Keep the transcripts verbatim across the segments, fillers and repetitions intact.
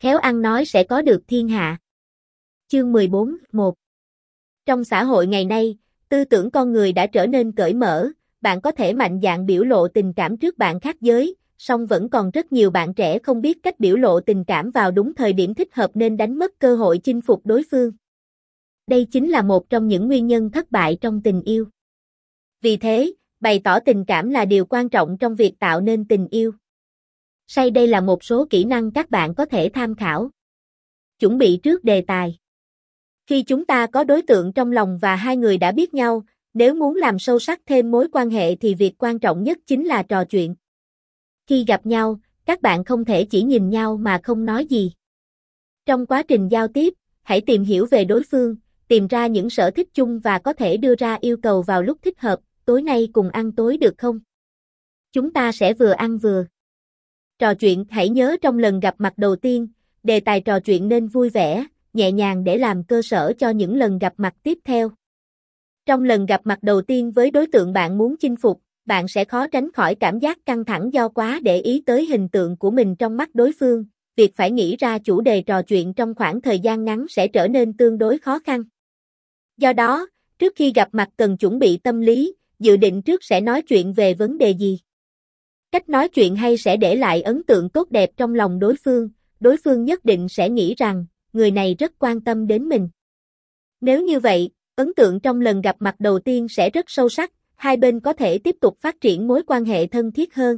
khéo ăn nói sẽ có được thiên hạ. Chương mười bốn, một. Trong xã hội ngày nay, tư tưởng con người đã trở nên cởi mở, bạn có thể mạnh dạn biểu lộ tình cảm trước bạn khác giới, song vẫn còn rất nhiều bạn trẻ không biết cách biểu lộ tình cảm vào đúng thời điểm thích hợp nên đánh mất cơ hội chinh phục đối phương. Đây chính là một trong những nguyên nhân thất bại trong tình yêu. Vì thế, bày tỏ tình cảm là điều quan trọng trong việc tạo nên tình yêu. Sau đây là một số kỹ năng các bạn có thể tham khảo. Chuẩn bị trước đề tài. Khi chúng ta có đối tượng trong lòng và hai người đã biết nhau, nếu muốn làm sâu sắc thêm mối quan hệ thì việc quan trọng nhất chính là trò chuyện. Khi gặp nhau, các bạn không thể chỉ nhìn nhau mà không nói gì. Trong quá trình giao tiếp, hãy tìm hiểu về đối phương, tìm ra những sở thích chung và có thể đưa ra yêu cầu vào lúc thích hợp, tối nay cùng ăn tối được không? Chúng ta sẽ vừa ăn vừa trò chuyện. Hãy nhớ trong lần gặp mặt đầu tiên, đề tài trò chuyện nên vui vẻ, nhẹ nhàng để làm cơ sở cho những lần gặp mặt tiếp theo. Trong lần gặp mặt đầu tiên với đối tượng bạn muốn chinh phục, bạn sẽ khó tránh khỏi cảm giác căng thẳng do quá để ý tới hình tượng của mình trong mắt đối phương. Việc phải nghĩ ra chủ đề trò chuyện trong khoảng thời gian ngắn sẽ trở nên tương đối khó khăn. Do đó, trước khi gặp mặt cần chuẩn bị tâm lý, dự định trước sẽ nói chuyện về vấn đề gì. Cách nói chuyện hay sẽ để lại ấn tượng tốt đẹp trong lòng đối phương, đối phương nhất định sẽ nghĩ rằng, người này rất quan tâm đến mình. Nếu như vậy, ấn tượng trong lần gặp mặt đầu tiên sẽ rất sâu sắc, hai bên có thể tiếp tục phát triển mối quan hệ thân thiết hơn.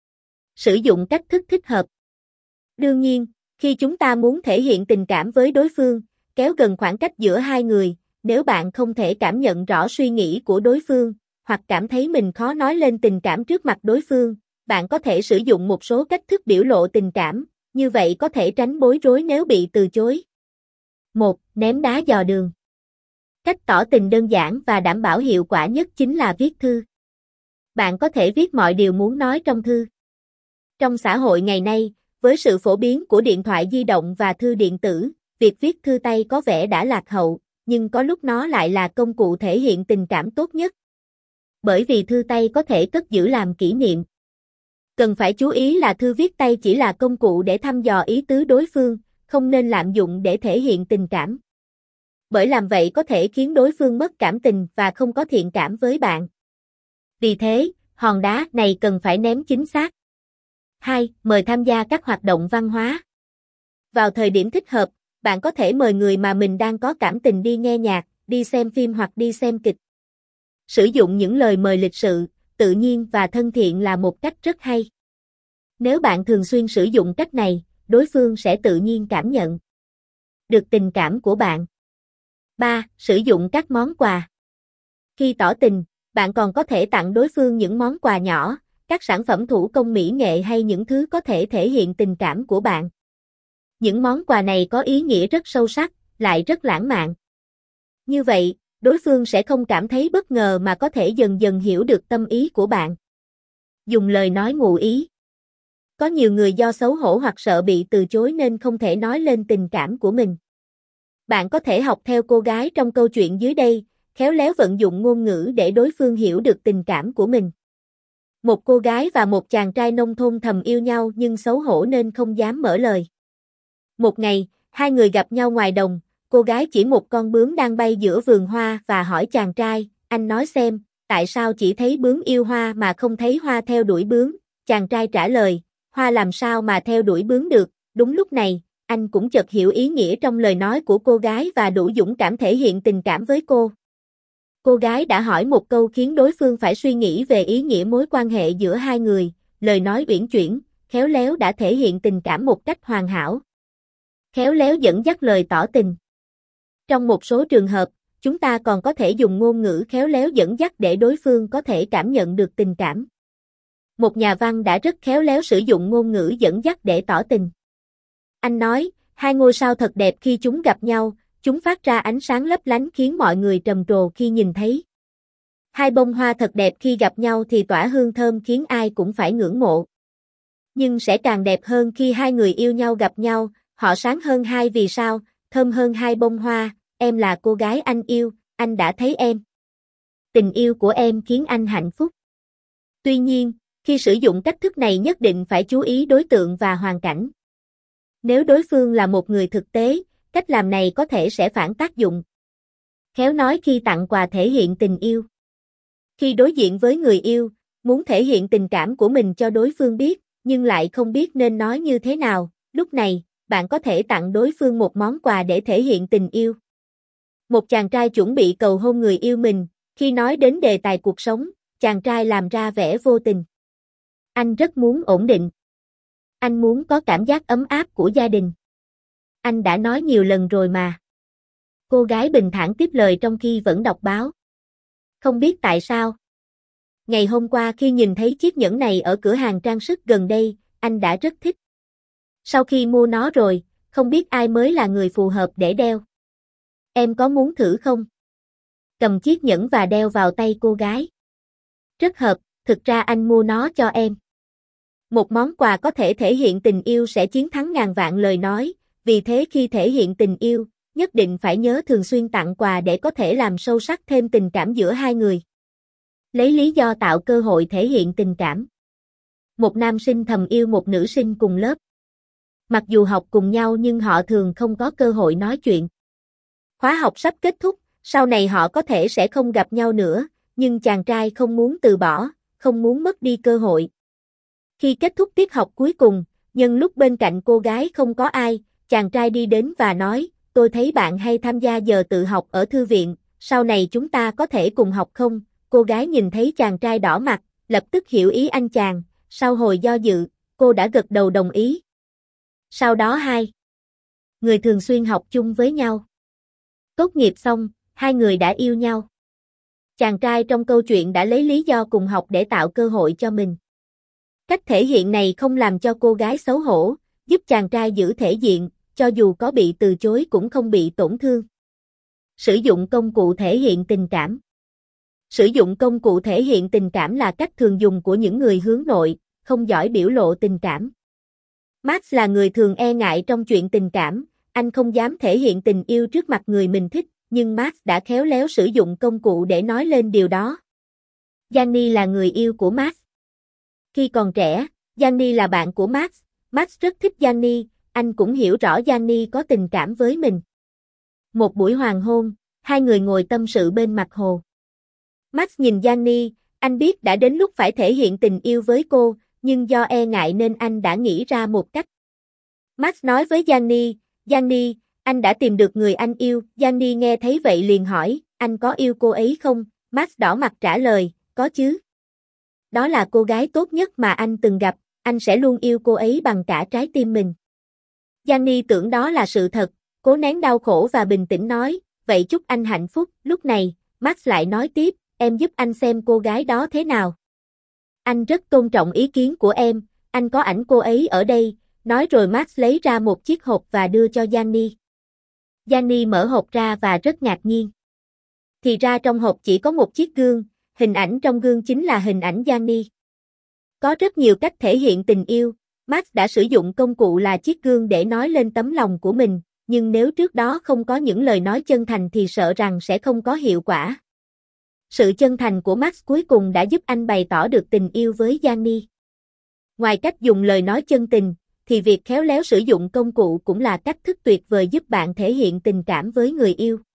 Sử dụng cách thức thích hợp. Đương nhiên, khi chúng ta muốn thể hiện tình cảm với đối phương, kéo gần khoảng cách giữa hai người, nếu bạn không thể cảm nhận rõ suy nghĩ của đối phương, hoặc cảm thấy mình khó nói lên tình cảm trước mặt đối phương, bạn có thể sử dụng một số cách thức biểu lộ tình cảm, như vậy có thể tránh bối rối nếu bị từ chối. một. Ném đá dò đường. Cách tỏ tình đơn giản và đảm bảo hiệu quả nhất chính là viết thư. Bạn có thể viết mọi điều muốn nói trong thư. Trong xã hội ngày nay, với sự phổ biến của điện thoại di động và thư điện tử, việc viết thư tay có vẻ đã lạc hậu, nhưng có lúc nó lại là công cụ thể hiện tình cảm tốt nhất. Bởi vì thư tay có thể cất giữ làm kỷ niệm. Cần phải chú ý là thư viết tay chỉ là công cụ để thăm dò ý tứ đối phương, không nên lạm dụng để thể hiện tình cảm. Bởi làm vậy có thể khiến đối phương mất cảm tình và không có thiện cảm với bạn. Vì thế, hòn đá này cần phải ném chính xác. hai. Mời tham gia các hoạt động văn hóa. Vào thời điểm thích hợp, bạn có thể mời người mà mình đang có cảm tình đi nghe nhạc, đi xem phim hoặc đi xem kịch. Sử dụng những lời mời lịch sự, tự nhiên và thân thiện là một cách rất hay. Nếu bạn thường xuyên sử dụng cách này, đối phương sẽ tự nhiên cảm nhận được tình cảm của bạn. ba. Sử dụng các món quà. Khi tỏ tình, bạn còn có thể tặng đối phương những món quà nhỏ, các sản phẩm thủ công mỹ nghệ hay những thứ có thể thể hiện tình cảm của bạn. Những món quà này có ý nghĩa rất sâu sắc, lại rất lãng mạn. Như vậy, đối phương sẽ không cảm thấy bất ngờ mà có thể dần dần hiểu được tâm ý của bạn. Dùng lời nói ngụ ý. Có nhiều người do xấu hổ hoặc sợ bị từ chối nên không thể nói lên tình cảm của mình. Bạn có thể học theo cô gái trong câu chuyện dưới đây, khéo léo vận dụng ngôn ngữ để đối phương hiểu được tình cảm của mình. Một cô gái và một chàng trai nông thôn thầm yêu nhau nhưng xấu hổ nên không dám mở lời. Một ngày, hai người gặp nhau ngoài đồng, cô gái chỉ một con bướm đang bay giữa vườn hoa và hỏi chàng trai, anh nói xem, tại sao chỉ thấy bướm yêu hoa mà không thấy hoa theo đuổi bướm? Chàng trai trả lời, hoa làm sao mà theo đuổi bướm được? Đúng lúc này, anh cũng chợt hiểu ý nghĩa trong lời nói của cô gái và đủ dũng cảm thể hiện tình cảm với cô. Cô gái đã hỏi một câu khiến đối phương phải suy nghĩ về ý nghĩa mối quan hệ giữa hai người, lời nói uyển chuyển, khéo léo đã thể hiện tình cảm một cách hoàn hảo. Khéo léo dẫn dắt lời tỏ tình. Trong một số trường hợp, chúng ta còn có thể dùng ngôn ngữ khéo léo dẫn dắt để đối phương có thể cảm nhận được tình cảm. Một nhà văn đã rất khéo léo sử dụng ngôn ngữ dẫn dắt để tỏ tình. Anh nói, hai ngôi sao thật đẹp khi chúng gặp nhau, chúng phát ra ánh sáng lấp lánh khiến mọi người trầm trồ khi nhìn thấy. Hai bông hoa thật đẹp khi gặp nhau thì tỏa hương thơm khiến ai cũng phải ngưỡng mộ. Nhưng sẽ càng đẹp hơn khi hai người yêu nhau gặp nhau, họ sáng hơn hai vì sao, thơm hơn hai bông hoa, em là cô gái anh yêu, anh đã thấy em. Tình yêu của em khiến anh hạnh phúc. Tuy nhiên, khi sử dụng cách thức này nhất định phải chú ý đối tượng và hoàn cảnh. Nếu đối phương là một người thực tế, cách làm này có thể sẽ phản tác dụng. Khéo nói khi tặng quà thể hiện tình yêu. Khi đối diện với người yêu, muốn thể hiện tình cảm của mình cho đối phương biết, nhưng lại không biết nên nói như thế nào, lúc này, bạn có thể tặng đối phương một món quà để thể hiện tình yêu. Một chàng trai chuẩn bị cầu hôn người yêu mình, khi nói đến đề tài cuộc sống, chàng trai làm ra vẻ vô tình. Anh rất muốn ổn định. Anh muốn có cảm giác ấm áp của gia đình. Anh đã nói nhiều lần rồi mà. Cô gái bình thản tiếp lời trong khi vẫn đọc báo. Không biết tại sao. Ngày hôm qua khi nhìn thấy chiếc nhẫn này ở cửa hàng trang sức gần đây, anh đã rất thích. Sau khi mua nó rồi, không biết ai mới là người phù hợp để đeo. Em có muốn thử không? Cầm chiếc nhẫn và đeo vào tay cô gái. Rất hợp, thực ra anh mua nó cho em. Một món quà có thể thể hiện tình yêu sẽ chiến thắng ngàn vạn lời nói, vì thế khi thể hiện tình yêu, nhất định phải nhớ thường xuyên tặng quà để có thể làm sâu sắc thêm tình cảm giữa hai người. Lấy lý do tạo cơ hội thể hiện tình cảm. Một nam sinh thầm yêu một nữ sinh cùng lớp. Mặc dù học cùng nhau nhưng họ thường không có cơ hội nói chuyện. Khóa học sắp kết thúc, sau này họ có thể sẽ không gặp nhau nữa, nhưng chàng trai không muốn từ bỏ, không muốn mất đi cơ hội. Khi kết thúc tiết học cuối cùng, nhân lúc bên cạnh cô gái không có ai, chàng trai đi đến và nói, tôi thấy bạn hay tham gia giờ tự học ở thư viện, sau này chúng ta có thể cùng học không? Cô gái nhìn thấy chàng trai đỏ mặt, lập tức hiểu ý anh chàng, sau hồi do dự, cô đã gật đầu đồng ý. Sau đó hai người thường xuyên học chung với nhau. Tốt nghiệp xong, hai người đã yêu nhau. Chàng trai trong câu chuyện đã lấy lý do cùng học để tạo cơ hội cho mình. Cách thể hiện này không làm cho cô gái xấu hổ, giúp chàng trai giữ thể diện, cho dù có bị từ chối cũng không bị tổn thương. Sử dụng công cụ thể hiện tình cảm. Sử dụng công cụ thể hiện tình cảm là cách thường dùng của những người hướng nội, không giỏi biểu lộ tình cảm. Max là người thường e ngại trong chuyện tình cảm, anh không dám thể hiện tình yêu trước mặt người mình thích, nhưng Max đã khéo léo sử dụng công cụ để nói lên điều đó. Gianni là người yêu của Max. Khi còn trẻ, Gianni là bạn của Max, Max rất thích Gianni, anh cũng hiểu rõ Gianni có tình cảm với mình. Một buổi hoàng hôn, hai người ngồi tâm sự bên mặt hồ. Max nhìn Gianni, anh biết đã đến lúc phải thể hiện tình yêu với cô, nhưng do e ngại nên anh đã nghĩ ra một cách. Max nói với Gianni, Gianni, anh đã tìm được người anh yêu. Gianni nghe thấy vậy liền hỏi, anh có yêu cô ấy không? Max đỏ mặt trả lời, có chứ. Đó là cô gái tốt nhất mà anh từng gặp, anh sẽ luôn yêu cô ấy bằng cả trái tim mình. Gianni tưởng đó là sự thật, cố nén đau khổ và bình tĩnh nói, vậy chúc anh hạnh phúc. Lúc này, Max lại nói tiếp, em giúp anh xem cô gái đó thế nào. Anh rất tôn trọng ý kiến của em, anh có ảnh cô ấy ở đây, nói rồi Max lấy ra một chiếc hộp và đưa cho Gianni. Gianni mở hộp ra và rất ngạc nhiên. Thì ra trong hộp chỉ có một chiếc gương, hình ảnh trong gương chính là hình ảnh Gianni. Có rất nhiều cách thể hiện tình yêu, Max đã sử dụng công cụ là chiếc gương để nói lên tấm lòng của mình, nhưng nếu trước đó không có những lời nói chân thành thì sợ rằng sẽ không có hiệu quả. Sự chân thành của Max cuối cùng đã giúp anh bày tỏ được tình yêu với Gianni. Ngoài cách dùng lời nói chân tình, thì việc khéo léo sử dụng công cụ cũng là cách thức tuyệt vời giúp bạn thể hiện tình cảm với người yêu.